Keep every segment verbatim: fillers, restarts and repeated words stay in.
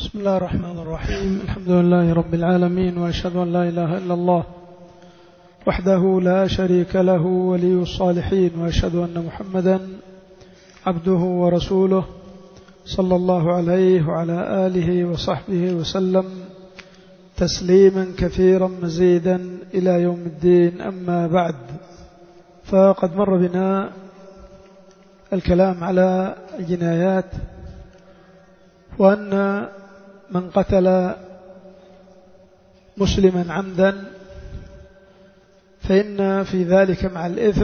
بسم الله الرحمن الرحيم. الحمد لله رب العالمين، وأشهد أن لا إله إلا الله وحده لا شريك له ولي الصالحين، وأشهد أن محمدا عبده ورسوله صلى الله عليه وعلى آله وصحبه وسلم تسليما كثيرا مزيدا إلى يوم الدين. أما بعد، فقد مر بنا الكلام على الجنايات، وأن من قتل مسلما عمدا فإن في ذلك مع الإثم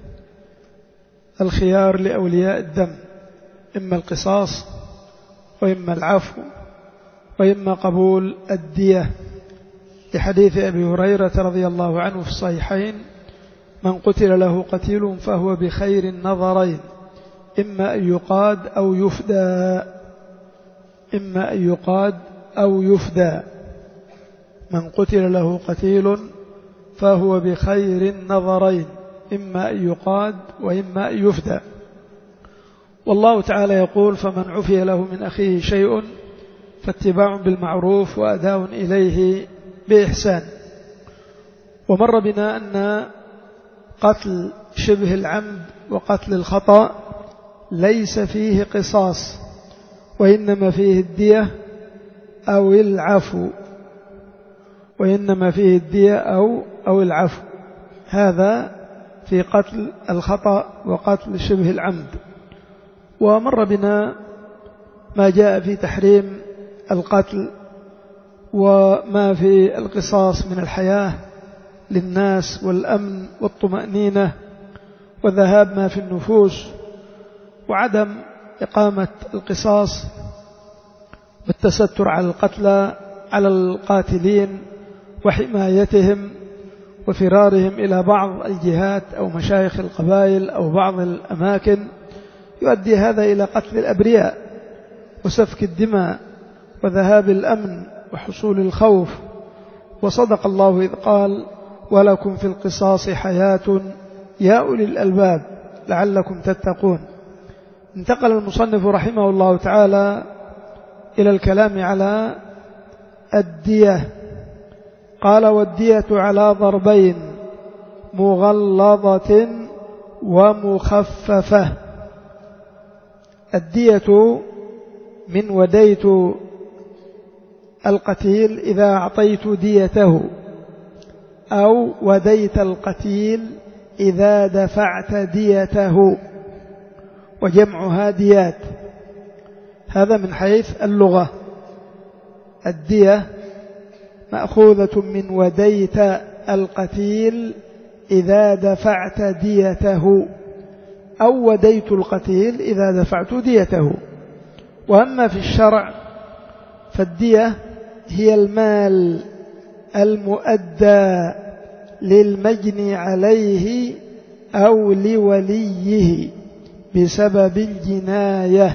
الخيار لأولياء الدم، إما القصاص وإما العفو وإما قبول الدية، لحديث أبي هريرة رضي الله عنه في الصحيحين: من قتل له قتيل فهو بخير النظرين، إما أن يقاد أو يفدى إما أن يقاد أو يفدى من قتل له قتيل فهو بخير النظرين، إما أن يقاد وإما أن يفدى. والله تعالى يقول: فمن عفي له من أخيه شيء فاتباع بالمعروف وأداء إليه بإحسان. ومر بنا أن قتل شبه العمد وقتل الخطأ ليس فيه قصاص، وإنما فيه الدية أو العفو وإنما فيه الدية أو أو العفو. هذا في قتل الخطأ وقتل شبه العمد. ومر بنا ما جاء في تحريم القتل، وما في القصاص من الحياة للناس والأمن والطمأنينة وذهاب ما في النفوس، وعدم إقامة القصاص والتستر على القتلى على القاتلين وحمايتهم وفرارهم إلى بعض الجهات أو مشايخ القبائل أو بعض الأماكن، يؤدي هذا إلى قتل الأبرياء وسفك الدماء وذهاب الأمن وحصول الخوف. وصدق الله إذ قال: ولكم في القصاص حياة يا أولي الألباب لعلكم تتقون. انتقل المصنف رحمه الله تعالى إلى الكلام على الدية. قال: والدية على ضربين: مغلظة ومخففة. الدية من وديت القتيل إذا أعطيت ديته، أو وديت القتيل إذا دفعت ديته، وجمعها ديات. هذا من حيث اللغة. الدية مأخوذة من وديت القتيل إذا دفعت ديته، أو وديت القتيل إذا دفعت ديته. وأما في الشرع فالدية هي المال المؤدى للمجني عليه أو لوليه بسبب الجناية.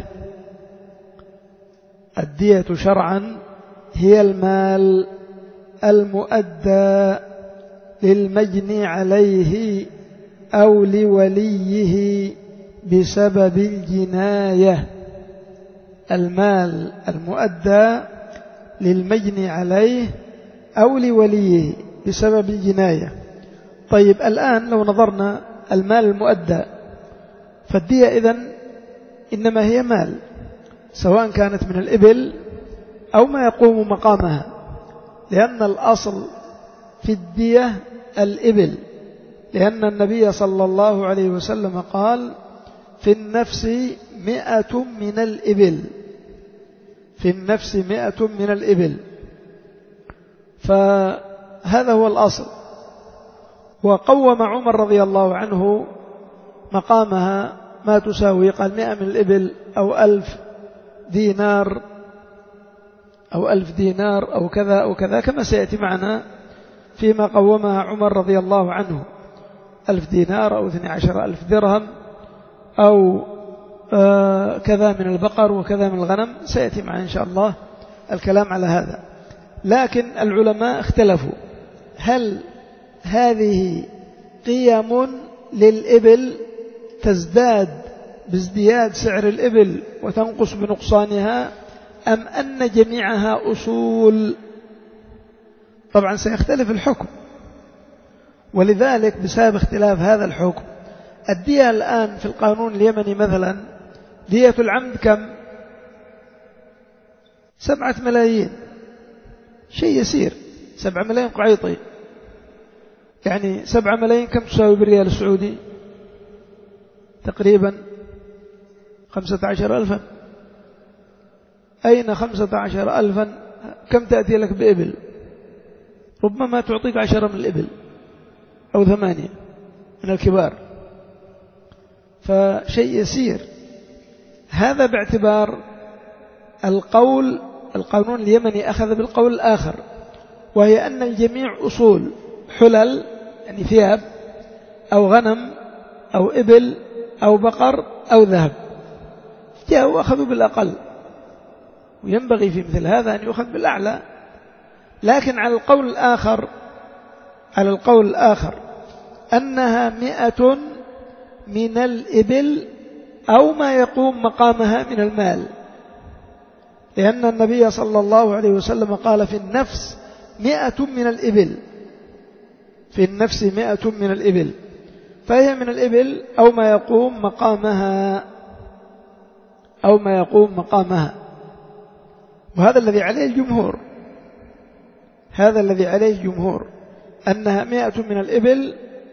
الدية شرعا هي المال المؤدى للمجني عليه أو لوليه بسبب الجناية. المال المؤدى للمجني عليه أو لوليه بسبب الجناية. طيب، الآن لو نظرنا المال المؤدى، فالدية إذن إنما هي مال، سواء كانت من الإبل أو ما يقوم مقامها، لأن الأصل في الدية الإبل، لأن النبي صلى الله عليه وسلم قال: في النفس مئة من الإبل في النفس مئة من الإبل. فهذا هو الأصل. وقوم عمر رضي الله عنه مقامها ما تساوي، قال: مئة من الإبل أو ألف دينار أو ألف دينار أو كذا أو كذا، كما سيأتي معنا فيما قومها عمر رضي الله عنه: ألف دينار أو اثني عشر ألف درهم أو آه كذا من البقر وكذا من الغنم. سيأتي معنا إن شاء الله الكلام على هذا. لكن العلماء اختلفوا: هل هذه قيم للإبل تزداد بازدياد سعر الإبل وتنقص بنقصانها، أم أن جميعها أصول؟ طبعا سيختلف الحكم، ولذلك بسبب اختلاف هذا الحكم الدية الآن في القانون اليمني مثلا دية العمد كم؟ سبعة ملايين، شيء يسير، سبعة ملايين قعيطي، يعني سبعة ملايين كم تساوي بالريال السعودي؟ تقريبا خمسة عشر ألفا. أين خمسة عشر ألفا كم تأتي لك بإبل؟ ربما تعطيك عشرة من الإبل أو ثمانية من الكبار، فشيء يسير. هذا باعتبار القول القانون اليمني أخذ بالقول الآخر، وهي أن الجميع أصول، حلل يعني ثياب أو غنم أو إبل أو بقر أو ذهب، جاءوا أخذوا بالأقل، وينبغي في مثل هذا أن يؤخذ بالأعلى. لكن على القول الآخر على القول الآخر أنها مئة من الإبل أو ما يقوم مقامها من المال، لأن النبي صلى الله عليه وسلم قال في النفس مئة من الإبل، في النفس مئة من الإبل، فهي من الإبل أو ما يقوم مقامها أو ما يقوم مقامها. وهذا الذي عليه الجمهور، هذا الذي عليه الجمهور أنها مئة من الإبل،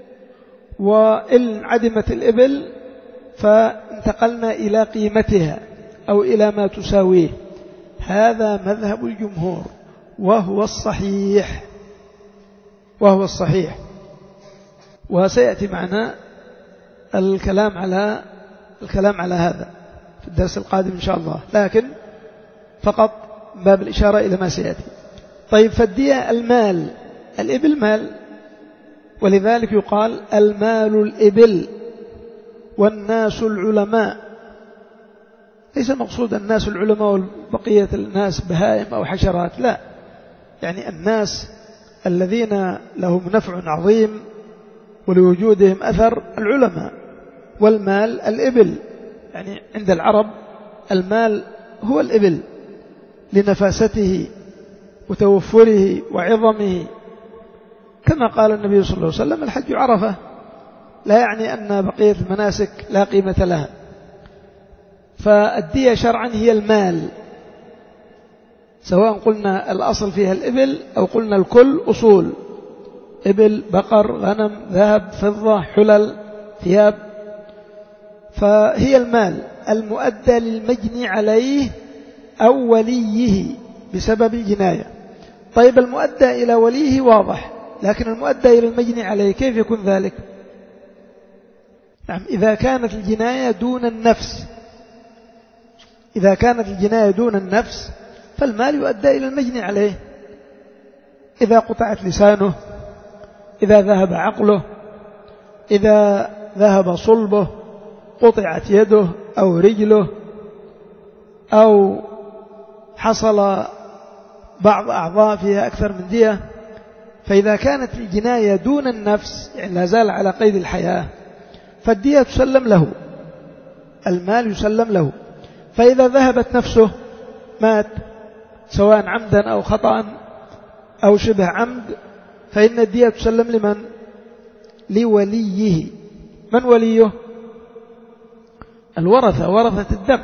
وإن عدمت الإبل فانتقلنا إلى قيمتها أو إلى ما تساويه. هذا مذهب الجمهور وهو الصحيح وهو الصحيح وسيأتي معنا الكلام على الكلام على هذا في الدرس القادم إن شاء الله، لكن فقط باب الإشارة إلى ما سيأتي. طيب، فالدية المال، الإبل مال، ولذلك يقال المال الإبل والناس العلماء. ليس مقصود الناس العلماء وبقية الناس بهائم أو حشرات، لا، يعني الناس الذين لهم نفع عظيم ولوجودهم أثر العلماء. والمال الإبل، يعني عند العرب المال هو الإبل لنفاسته وتوفره وعظمه، كما قال النبي صلى الله عليه وسلم الحج عرفة، لا يعني أن بقية المناسك لا قيمة لها. فالدية شرعا هي المال، سواء قلنا الأصل فيها الإبل أو قلنا الكل أصول، إبل بقر غنم ذهب فضة حلل ثياب، فهي المال المؤدى للمجني عليه أو وليه بسبب الجناية. طيب، المؤدى إلى وليه واضح، لكن المؤدى إلى المجني عليه كيف يكون ذلك؟ نعم، إذا كانت الجناية دون النفس إذا كانت الجناية دون النفس فالمال يؤدى إلى المجني عليه. إذا قطعت لسانه، إذا ذهب عقله، إذا ذهب صلبه، قطعت يده أو رجله، أو حصل بعض أعضاء فيها أكثر من دية، فإذا كانت الجناية دون النفس يعني لا زال على قيد الحياة فالدية تسلم له، المال يسلم له. فإذا ذهبت نفسه مات سواء عمدا أو خطأ أو شبه عمد فإن الدية تسلم لمن؟ لوليه. من وليه؟ الورثة، ورثة الدم،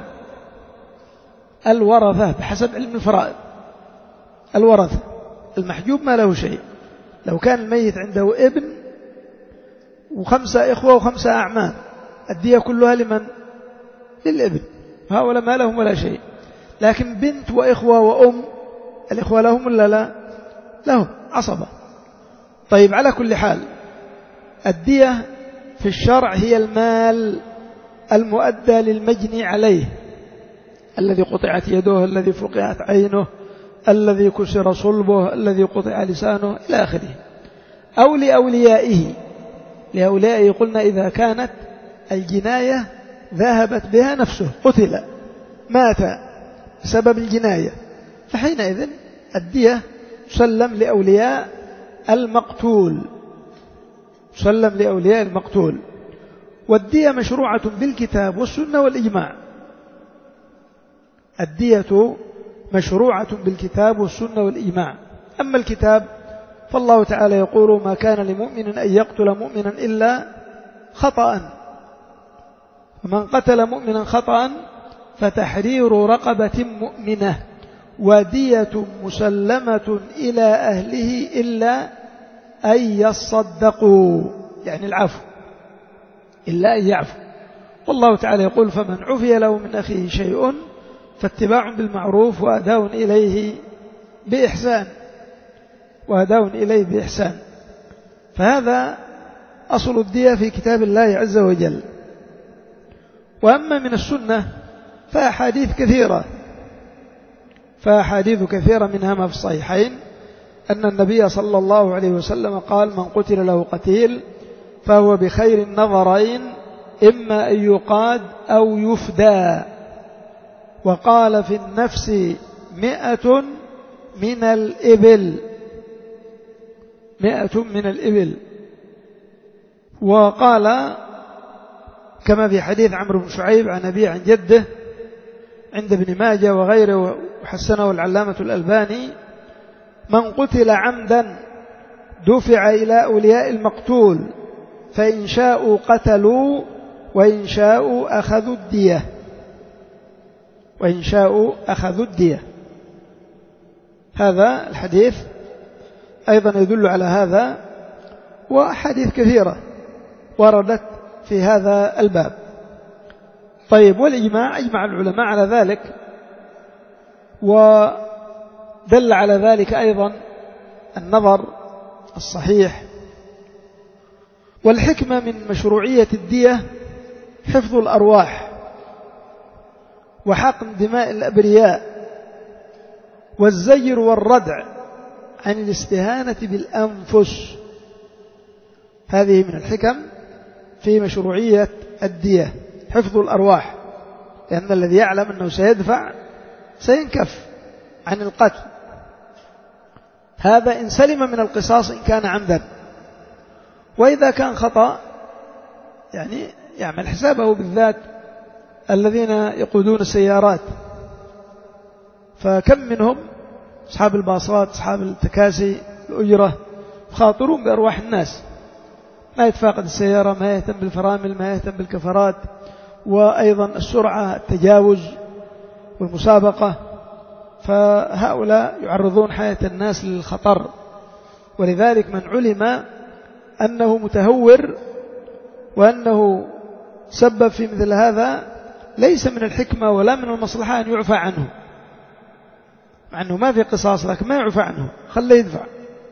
الورثة بحسب علم الفرائض. الورثة المحجوب ما له شيء. لو كان الميت عنده ابن وخمسة إخوة وخمسة أعمام الدية كلها لمن؟ للابن، هؤلاء ما لهم ولا شيء. لكن بنت وإخوة وأم، الإخوة لهم ولا لا؟ لهم، عصبة. طيب، على كل حال الدية في الشرع هي المال المؤدى للمجني عليه، الذي قطعت يده، الذي فقعت عينه، الذي كسر صلبه، الذي قطع لسانه إلى آخره. أو لأوليائه، لأوليائه قلنا إذا كانت الجناية ذهبت بها نفسه، قتل مات بسبب الجناية، فحينئذ الدية تسلم لأولياء المقتول، تسلم لأولياء المقتول. والدية مشروعة بالكتاب والسنة والإجماع. الدية مشروعة بالكتاب والسنة والإجماع. أما الكتاب فالله تعالى يقول: ما كان لمؤمن أن يقتل مؤمنا إلا خطأ، ومن قتل مؤمنا خطأ فتحرير رقبة مؤمنة ودية مسلمة إلى أهله إلا أن يصدقوا، يعني العفو، إلا أن يعفو. والله تعالى يقول: فمن عفي له من أخيه شيء فاتباع بالمعروف وأداء إليه بإحسان وأداء إليه بإحسان. فهذا أصل الدية في كتاب الله عز وجل. وأما من السنة فأحاديث كثيرة فأحاديث كثيرة منها ما في الصحيحين أن النبي صلى الله عليه وسلم قال: من قتل له قتيل فهو بخير النظرين، إما أن يقاد أو يفدى. وقال: في النفس مئة من الإبل، مئة من الإبل. وقال كما في حديث عمرو بن شعيب عن أبيه عن جده عند ابن ماجه وغيره وحسنه العلامة الألباني: من قتل عمدا دفع إلى أولياء المقتول فإن شاءوا قتلوا وإن شاءوا أخذوا الدية، وإن شاءوا أخذوا الدية. هذا الحديث أيضا يدل على هذا، وأحاديث كثيرة وردت في هذا الباب. طيب، والإجماع أجمع العلماء على ذلك، ودل على ذلك أيضا النظر الصحيح. والحكمة من مشروعية الدية حفظ الأرواح وحقن دماء الأبرياء والزجر والردع عن الاستهانة بالأنفس. هذه من الحكم في مشروعية الدية، حفظ الأرواح، لأن الذي يعلم أنه سيدفع سينكف عن القتل. هذا إن سلم من القصاص إن كان عمدا. وإذا كان خطأ يعني يعمل حسابه، بالذات الذين يقودون السيارات، فكم منهم أصحاب الباصات أصحاب التكاسي الأجرة خاطرون بأرواح الناس، ما يتفاقد السيارة، ما يهتم بالفرامل، ما يهتم بالكفرات، وأيضا السرعة، التجاوز والمسابقة. فهؤلاء يعرضون حياة الناس للخطر. ولذلك من علم أنه متهور وأنه سبب في مثل هذا ليس من الحكمة ولا من المصلحة أن يعفى عنه، مع أنه ما في قصاص، لكن ما يعفى عنه، خليه يدفع.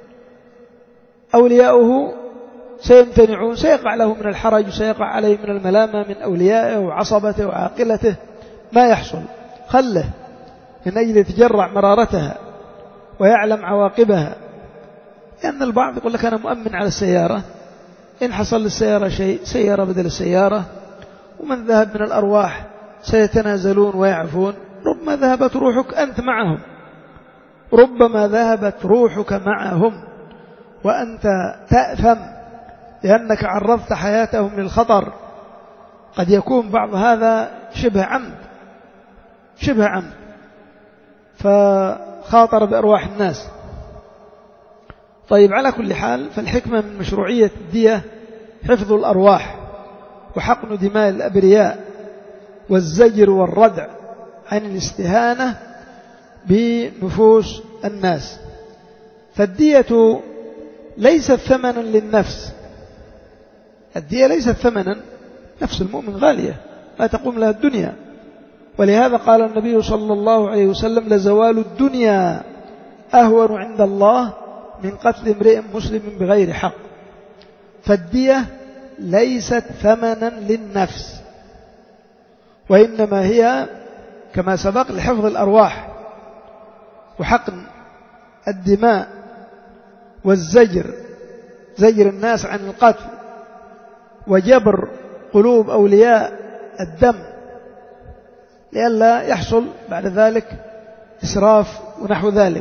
أولياؤه سيمتنعون، سيقع له من الحرج وسيقع عليه من الملامة من أوليائه وعصبته وعاقلته ما يحصل، خله من أجل يتجرع مرارتها ويعلم عواقبها. لأن البعض يقول لك أنا مؤمن على السيارة، إن حصل للسيارة شيء سيارة بدل السيارة، ومن ذهب من الأرواح سيتنازلون ويعفون. ربما ذهبت روحك أنت معهم، ربما ذهبت روحك معهم وأنت تأثم لأنك عرضت حياتهم للخطر. قد يكون بعض هذا شبه عمد شبه عمد فخاطر بأرواح الناس. طيب، على كل حال فالحكمة من مشروعية الدية حفظ الأرواح وحقن دماء الأبرياء والزجر والردع عن الاستهانة بنفوس الناس. فالدية ليست ثمنا للنفس، الدية ليست ثمنا، نفس المؤمن غالية لا تقوم لها الدنيا. ولهذا قال النبي صلى الله عليه وسلم: لزوال الدنيا أهون عند الله من قتل امرئ مسلم بغير حق. فالدية ليست ثمنا للنفس، وإنما هي كما سبق لحفظ الأرواح وحقن الدماء والزجر، زجر الناس عن القتل وجبر قلوب أولياء الدم لئلا يحصل بعد ذلك إسراف ونحو ذلك.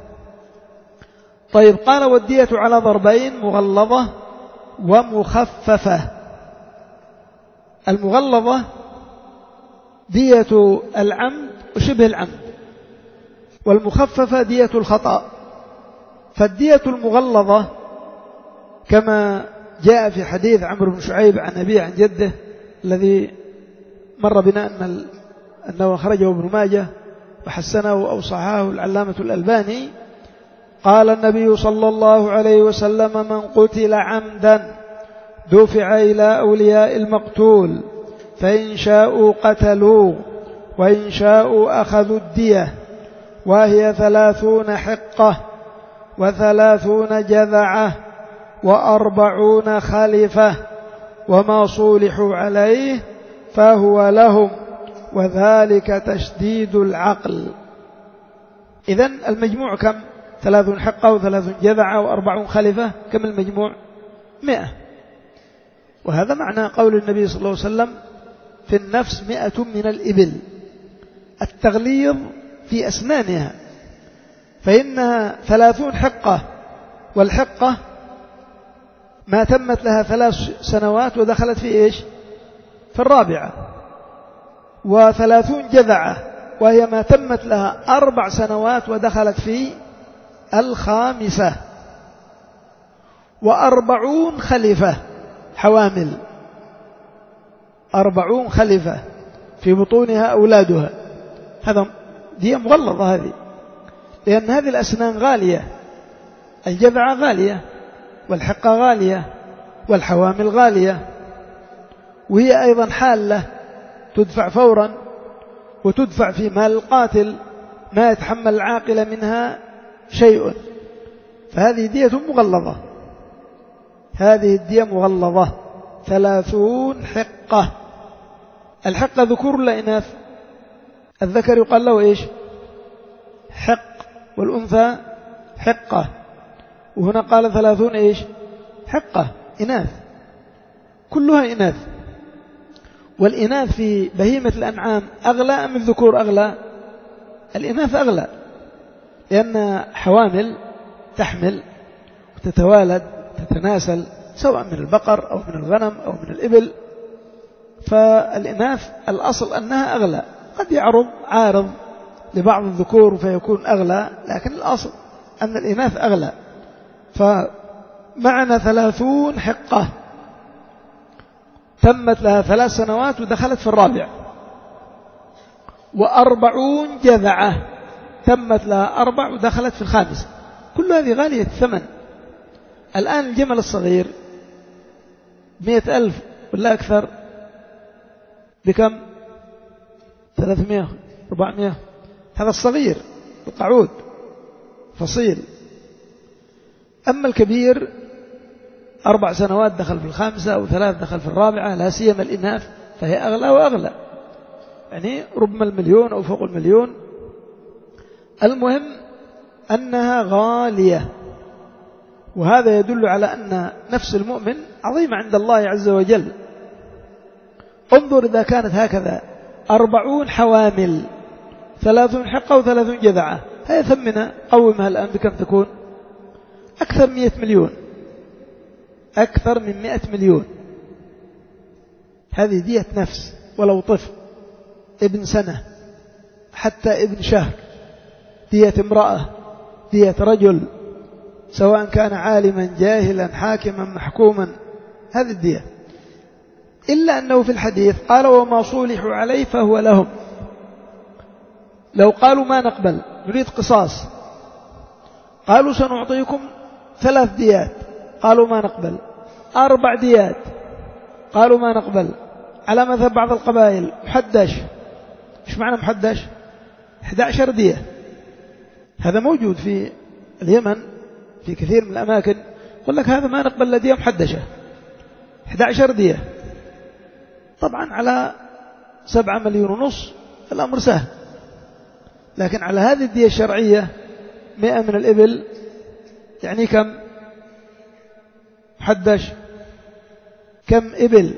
طيب، قال: والدية على ضربين: مغلظة ومخففة. المغلظة دية العمد وشبه العمد، والمخففة دية الخطأ. فالدية المغلظة كما جاء في حديث عمرو بن شعيب عن أبيه عن جده الذي مر بنا أن أنه خرجه ابن ماجه وحسنه أو صححه العلامة الألباني، قال النبي صلى الله عليه وسلم: من قتل عمدا دفع إلى أولياء المقتول فإن شاءوا قتلوه وإن شاءوا أخذوا الدية، وهي ثلاثون حقة وثلاثون جذعة وأربعون خلفة، وما صولحوا عليه فهو لهم، وذلك تشديد العقل. إذن المجموع كم؟ ثلاثون حقة وثلاثون جذعة وأربعون خلفة، كم المجموع؟ مئة. وهذا معنى قول النبي صلى الله عليه وسلم: في النفس مئة من الإبل. التغليظ في أسنانها، فإنها ثلاثون حقة، والحقة ما تمت لها ثلاث سنوات ودخلت في إيش؟ في الرابعة. وثلاثون جذعة وهي ما تمت لها أربع سنوات ودخلت في الخامسة. وأربعون خلفة حوامل، أربعون خلفة في بطونها أولادها. هذا دي مغلظة هذه، لأن هذه الأسنان غالية، الجذعة غالية والحقة غالية والحوامل غالية، وهي أيضا حالة تدفع فورا وتدفع في مال القاتل ما يتحمل العاقل منها شيء. فهذه دية مغلظة، هذه الدية مغلظة ثلاثون حقة. الحقة ذكور ولا إناث؟ الذكر يقال له إيش؟ حق، والأنثى حقة. وهنا قال ثلاثون إيش؟ حقة إناث، كلها إناث. والإناث في بهيمة الأنعام أغلى أم الذكور أغلى؟ الإناث أغلى، لأن حوامل تحمل وتتوالد تتناسل، سواء من البقر أو من الغنم أو من الإبل. فالإناث الأصل أنها أغلى، قد يعرض عارض لبعض الذكور فيكون أغلى، لكن الأصل أن الإناث أغلى. فمعنا ثلاثون حقة تمت لها ثلاث سنوات ودخلت في الرابع، وأربعون جذعة تمت لها أربع ودخلت في الخامسة. كل هذه غالية الثمن. الآن الجمل الصغير مئة ألف ولا أكثر بكم؟ ثلاثمائة أربعمائة. هذا الصغير القعود فصيل. أما الكبير أربع سنوات دخل في الخامسة أو ثلاث دخل في الرابعة، لا سيما الإناث فهي أغلى وأغلى، يعني ربما المليون أو فوق المليون. المهم أنها غالية، وهذا يدل على أن نفس المؤمن عظيمة عند الله عز وجل. انظر إذا كانت هكذا أربعون حوامل، ثلاثون حقة وثلاثون جذعة، هي ثمنها قومها الآن بكم تكون؟ أكثر من مئة مليون، أكثر من مئة مليون. هذه دية نفس، ولو طفل ابن سنة حتى ابن شهر، دية امرأة، دية رجل، سواء كان عالما جاهلا حاكما محكوما، هذه الدية. إلا أنه في الحديث قال: وما صولحوا عليه فهو لهم. لو قالوا ما نقبل نريد قصاص، قالوا سنعطيكم ثلاث ديات، قالوا ما نقبل. أربع ديات، قالوا ما نقبل. على مذهب بعض القبائل محدش. إيش معنى محدش؟ أحد عشر دية. هذا موجود في اليمن في كثير من الأماكن، يقول لك هذا ما نقبل لديه محدشة، أحد عشر دية. طبعا على سبعة مليون ونص الأمر سهل، لكن على هذه الدية الشرعية مئة من الإبل يعني كم؟ محدش كم إبل؟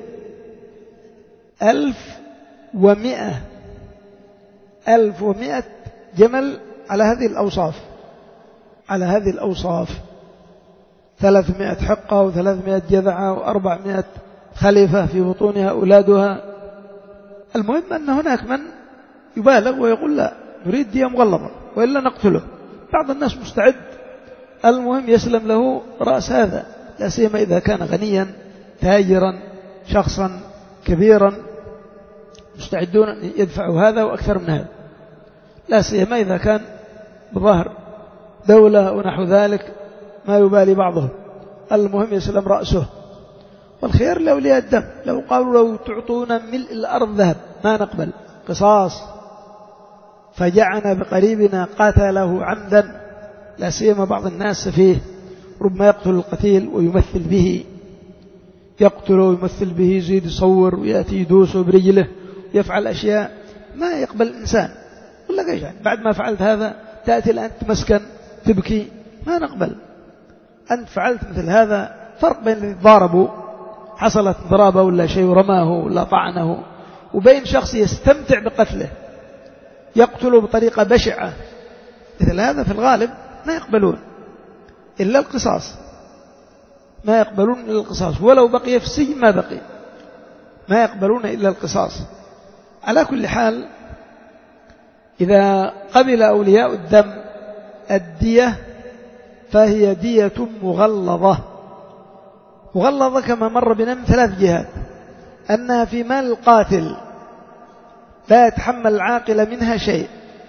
ألف ومئة ألف ومئة جمل على هذه الأوصاف، على هذه الأوصاف ثلاثمائة حقة وثلاثمائة جذعة وأربعمائة خليفة في بطونها أولادها. المهم أن هناك من يبالغ ويقول لا، نريد دية مغلظة. وإلا نقتله. بعض الناس مستعد المهم يسلم له رأس هذا، لا سيما إذا كان غنيا تاجرا شخصا كبيرا، مستعدون أن يدفعوا هذا وأكثر من هذا، لا سيما إذا كان بظهر دولة ونحو ذلك ما يبالي بعضهم، المهم يسلم رأسه. والخير لأولياء الدم، لو قالوا لو تعطونا ملء الأرض ذهب ما نقبل، قصاص، فجعنا بقريبنا قتله عمدا، لا سيما بعض الناس سفيه ربما يقتل القتيل ويمثل به، يقتله ويمثل به، يزيد يصور ويأتي يدوسه برجله يفعل أشياء ما يقبل الإنسان. يقول لك إيش يعني بعد ما فعلت هذا تأتي الآن تمسكن تبكي؟ ما نقبل. أنت فعلت مثل هذا، فرق بين الذي ضاربوا حصلت ضرابة ولا شيء ورماه ولا طعنه، وبين شخص يستمتع بقتله يقتله بطريقة بشعة، مثل هذا في الغالب ما يقبلون إلا القصاص، ما يقبلون إلا القصاص، ولو بقي في السجن ما بقي، ما يقبلون إلا القصاص. على كل حال إذا قبل أولياء الدم الدية فهي دية مغلظة، مغلظة كما مر بنا من ثلاث جهات، أنها في مال القاتل لا يتحمل العاقل منها شيء،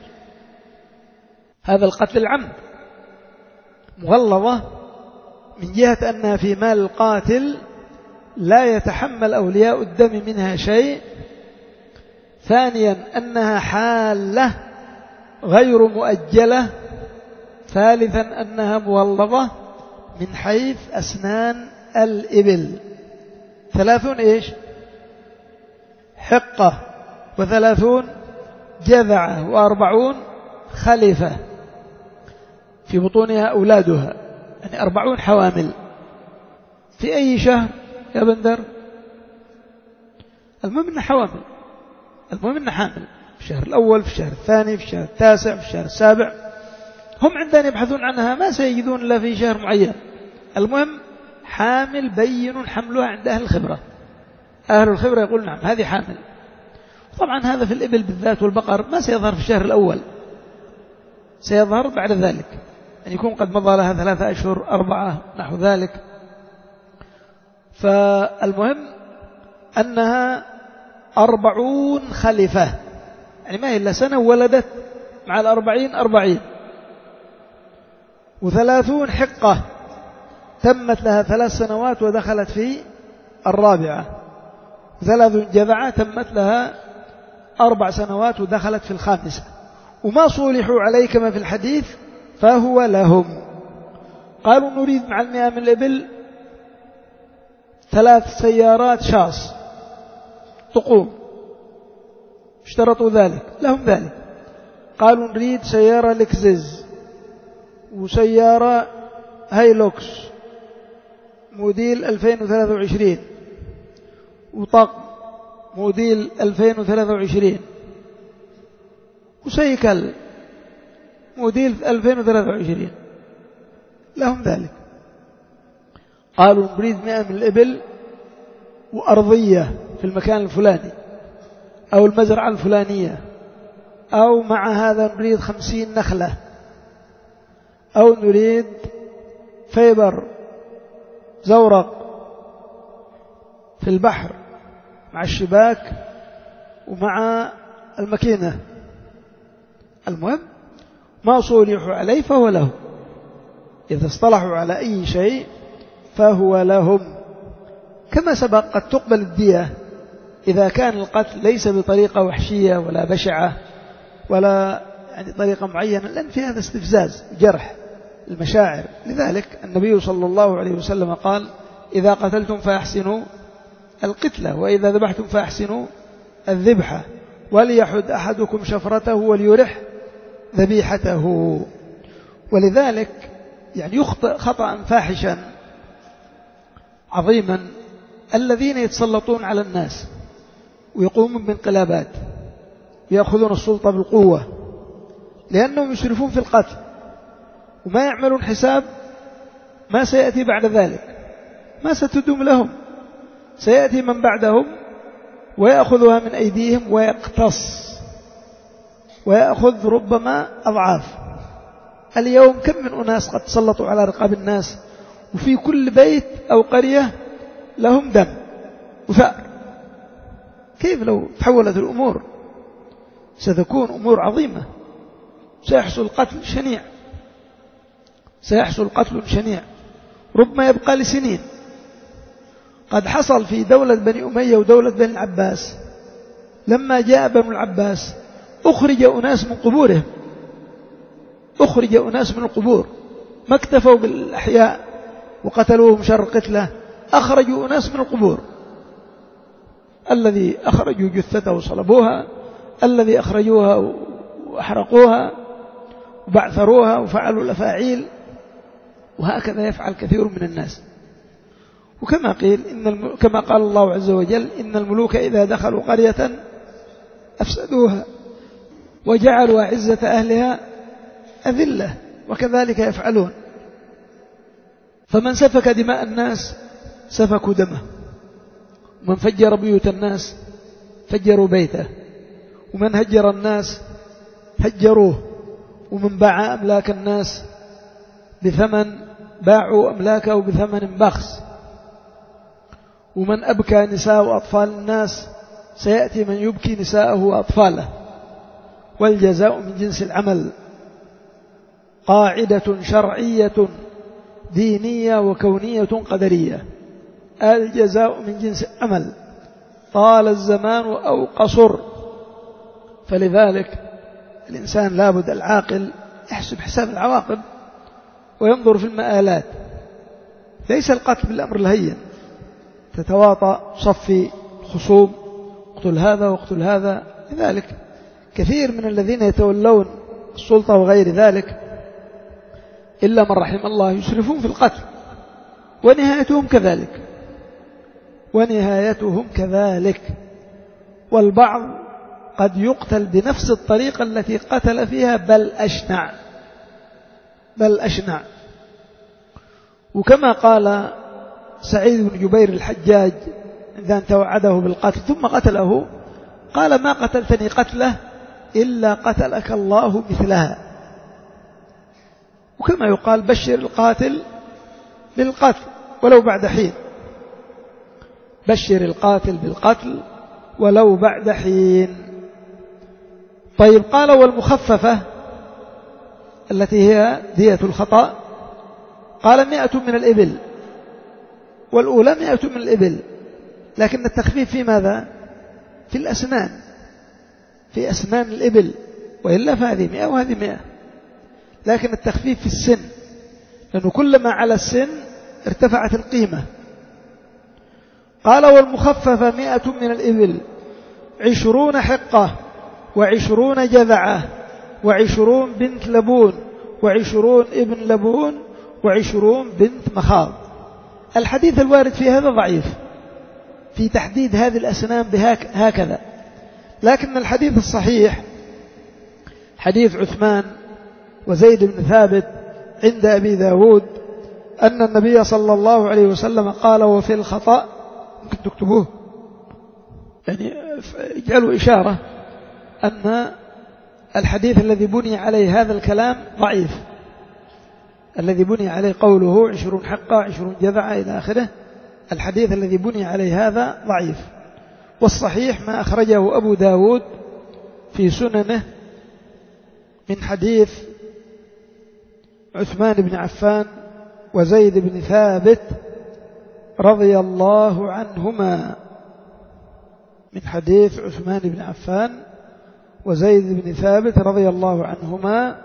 هذا القتل العمد، مغلظة من جهة أنها في مال القاتل لا يتحمل أولياء الدم منها شيء. ثانيا أنها حالة غير مؤجلة. ثالثا أنها مغلظة من حيث أسنان الإبل. ثلاثون إيش؟ حقة، وثلاثون جذعة، وأربعون خلفة في بطونها أولادها، يعني أربعون حوامل. في أي شهر يا بندر؟ المهم أنها حوامل، المهم أنها حامل، في الشهر الأول، في الشهر الثاني، في الشهر التاسع، في الشهر السابع. هم عندنا يبحثون عنها ما سيجدون إلا في شهر معين. المهم حامل بين حملها عند أهل الخبرة، أهل الخبرة يقول نعم هذه حامل. طبعا هذا في الإبل بالذات والبقر ما سيظهر في الشهر الأول، سيظهر بعد ذلك، أن يكون قد مضى لها ثلاثة أشهر أربعة نحو ذلك. فالمهم أنها أربعون خلفة، يعني ما هي إلا سنة ولدت مع الأربعين أربعين. وثلاثون حقة تمت لها ثلاث سنوات ودخلت في الرابعة. وثلاث جذعة تمت لها أربع سنوات ودخلت في الخامسة. وما صولحوا عليه كما في الحديث فهو لهم. قالوا نريد مع المئة من الإبل ثلاث سيارات شاص تقوم، اشترطوا ذلك، لهم ذلك. قالوا نريد سيارة لكزز وسيارة هايلوكس موديل ألفين وثلاثة وعشرين وطقم موديل ألفين وثلاثة وعشرين وسيكل موديل ألفين وثلاثة وعشرين، لهم ذلك. قالوا نريد مئة من الإبل وأرضية في المكان الفلاني أو المزرعة الفلانية، أو مع هذا نريد خمسين نخلة، أو نريد فيبر زورق في البحر مع الشباك ومع الماكينة. المهم ما صولحوا عليه فهو لهم، إذا اصطلحوا على أي شيء فهو لهم. كما سبق قد تقبل الدية إذا كان القتل ليس بطريقة وحشية ولا بشعة ولا يعني طريقة معينة، لأن في هذا استفزاز جرح المشاعر. لذلك النبي صلى الله عليه وسلم قال إذا قتلتم فأحسنوا القتلة، وإذا ذبحتم فأحسنوا الذبحة، وليحد أحدكم شفرته وليرح ذبيحته. ولذلك يعني يخطئ خطأ فاحشا عظيما الذين يتسلطون على الناس ويقومون بانقلابات ويأخذون السلطة بالقوة، لأنهم يشرفون في القتل وما يعملون حساب ما سيأتي بعد ذلك، ما ستدوم لهم، سيأتي من بعدهم ويأخذها من أيديهم ويقتص ويأخذ ربما أضعاف. اليوم كم من أناس قد تسلطوا على رقاب الناس، وفي كل بيت أو قرية لهم دم وثأر. كيف لو تحولت الأمور؟ ستكون أمور عظيمة، سيحصل قتل شنيع، سيحصل قتل شنيع ربما يبقى لسنين. قد حصل في دولة بني أمية ودولة بني العباس، لما جاء بنو العباس أخرج أناس من قبورهم، أخرج أناس من القبور، ما اكتفوا بالأحياء وقتلوهم شر قتله، أخرجوا أناس من القبور. الذي أخرجوا جثته وصلبوها، الذي أخرجوها وأحرقوها وبعثروها وفعلوا الأفاعيل، وهكذا يفعل كثير من الناس. وكما قيل إن الم... كما قال الله عز وجل: إن الملوك إذا دخلوا قرية أفسدوها وجعلوا أعزة أهلها أذلة، وكذلك يفعلون. فمن سفك دماء الناس سفكوا دمه، ومن فجر بيوت الناس فجروا بيته، ومن هجر الناس هجروه، ومن باع أملاك الناس بثمن باعوا أملاكه بثمن بخس، ومن أبكى نساء وأطفال الناس سيأتي من يبكي نساءه وأطفاله، والجزاء من جنس العمل. قاعدة شرعية دينية وكونية قدرية: الجزاء من جنس العمل طال الزمان أو قصر. فلذلك الإنسان لابد العاقل يحسب حساب العواقب وينظر في المآلات. ليس القتل بالأمر الهين، تتواطأ صفي خصوم، اقتل هذا واقتل هذا. لذلك كثير من الذين يتولون السلطة وغير ذلك إلا من رحم الله يسرفون في القتل، ونهايتهم كذلك ونهايتهم كذلك والبعض قد يقتل بنفس الطريقة التي قتل فيها، بل أشنع بل أشنع. وكما قال سعيد بن جبير الحجاج إذا توعده بالقتل ثم قتله، قال: ما قتلتني قتله إلا قتلك الله مثلها. وكما يقال: بشر القاتل بالقتل ولو بعد حين، بشر القاتل بالقتل ولو بعد حين. طيب، قال: والمخففة التي هي دية الخطأ، قال: مئة من الإبل، والأولى مئة من الإبل، لكن التخفيف في ماذا؟ في الأسنان، في أسنان الإبل، وإلا فهذه مئة وهذه مئة، لكن التخفيف في السن، لأنه كلما على السن ارتفعت القيمة. قال: والمخففة مئة من الإبل، عشرون حقة، وعشرون جذعة، وعشرون بنت لبون، وعشرون ابن لبون، وعشرون بنت مخاض. الحديث الوارد في هذا ضعيف في تحديد هذه الأسنان بهكذا، لكن الحديث الصحيح حديث عثمان وزيد بن ثابت عند أبي داود أن النبي صلى الله عليه وسلم قال: وفي الخطأ، ممكن تكتبوه يعني اجعلوا إشارة أن الحديث الذي بني عليه هذا الكلام ضعيف، الذي بني عليه قوله عشرون حقة عشرون جذعة إلى آخره، الحديث الذي بني عليه هذا ضعيف. والصحيح ما أخرجه أبو داود في سننه من حديث عثمان بن عفان وزيد بن ثابت رضي الله عنهما، من حديث عثمان بن عفان وزيد بن ثابت رضي الله عنهما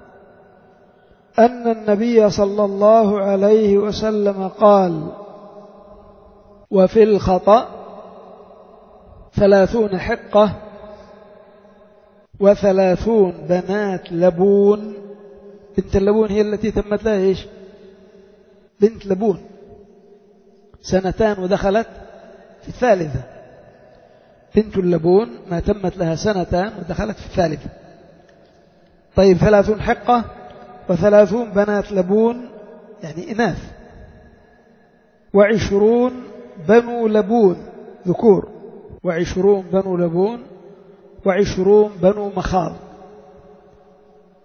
أن النبي صلى الله عليه وسلم قال: وفي الخطأ ثلاثون حقة وثلاثون بنات لبون. بنت اللبون هي التي تمت لها إيش؟ بنت لبون، سنتان ودخلت في الثالثة. بنت اللبون ما تمت لها سنتان ودخلت في الثالثة. طيب، ثلاثون حقة وثلاثون بنات لبون يعني إناث، وعشرون بنو لبون ذكور، وعشرون بنو لبون، وعشرون بنو مخاض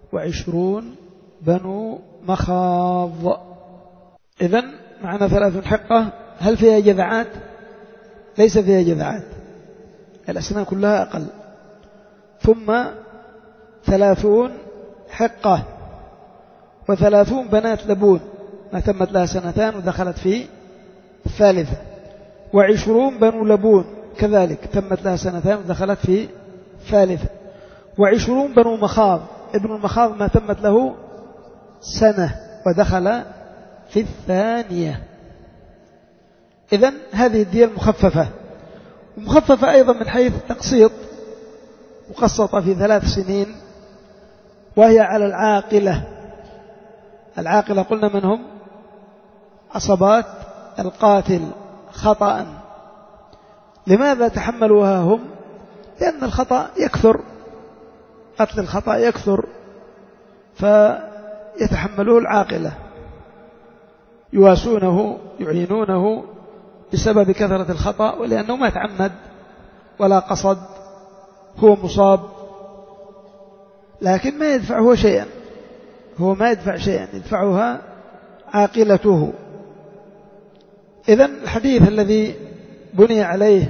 وعشرون بنو مخاض. إذن معنا ثلاث حقة. هل فيها جذعات؟ ليس فيها جذعات، الأسنان كلها أقل. ثم ثلاثون حقة وثلاثون بنات لبون ما تمت لها سنتان ودخلت في الثالثة، وعشرون بنو لبون كذلك تمت لها سنتان ودخلت في الثالثة، وعشرون بنو مخاض. ابن المخاض ما تمت له سنة ودخل في الثانية. إذن هذه الدية المخففة، ومخففة أيضا من حيث التقسيط، مقسطة في ثلاث سنين، وهي على العاقلة. العاقلة قلنا من هم؟ عصبات القاتل خطأ. لماذا تحملوها هم؟ لأن الخطأ يكثر، قتل الخطأ يكثر، فيتحملوه العاقلة، يواسونه يعينونه بسبب كثرة الخطأ، ولأنه ما تعمد ولا قصد، هو مصاب لكن ما يدفعه شيئا، هو ما يدفع شيئا، يدفعها عاقلته. إذن الحديث الذي بني عليه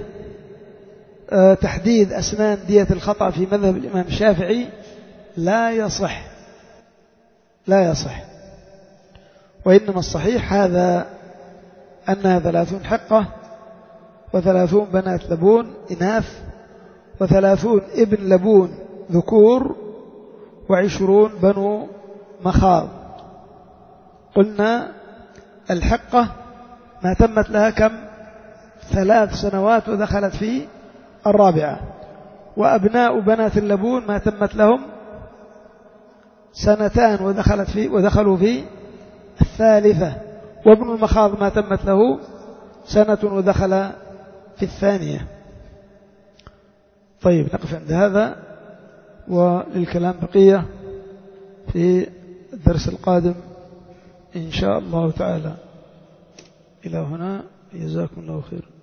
تحديد أسنان دية الخطأ في مذهب الإمام الشافعي لا يصح، لا يصح، وإنما الصحيح هذا أنها ثلاثون حقة وثلاثون بنات لبون إناث وثلاثون ابن لبون ذكور وعشرون بنو مخاض. قلنا الحقة ما تمت لها كم؟ ثلاث سنوات ودخلت في الرابعة، وأبناء بنات اللبون ما تمت لهم سنتان ودخلت في ودخلوا في الثالثة، وابن المخاض ما تمت له سنة ودخل في الثانية. طيب نقف عند هذا، وللكلام بقية في الدرس القادم إن شاء الله تعالى. إلى هنا، جزاكم الله خير.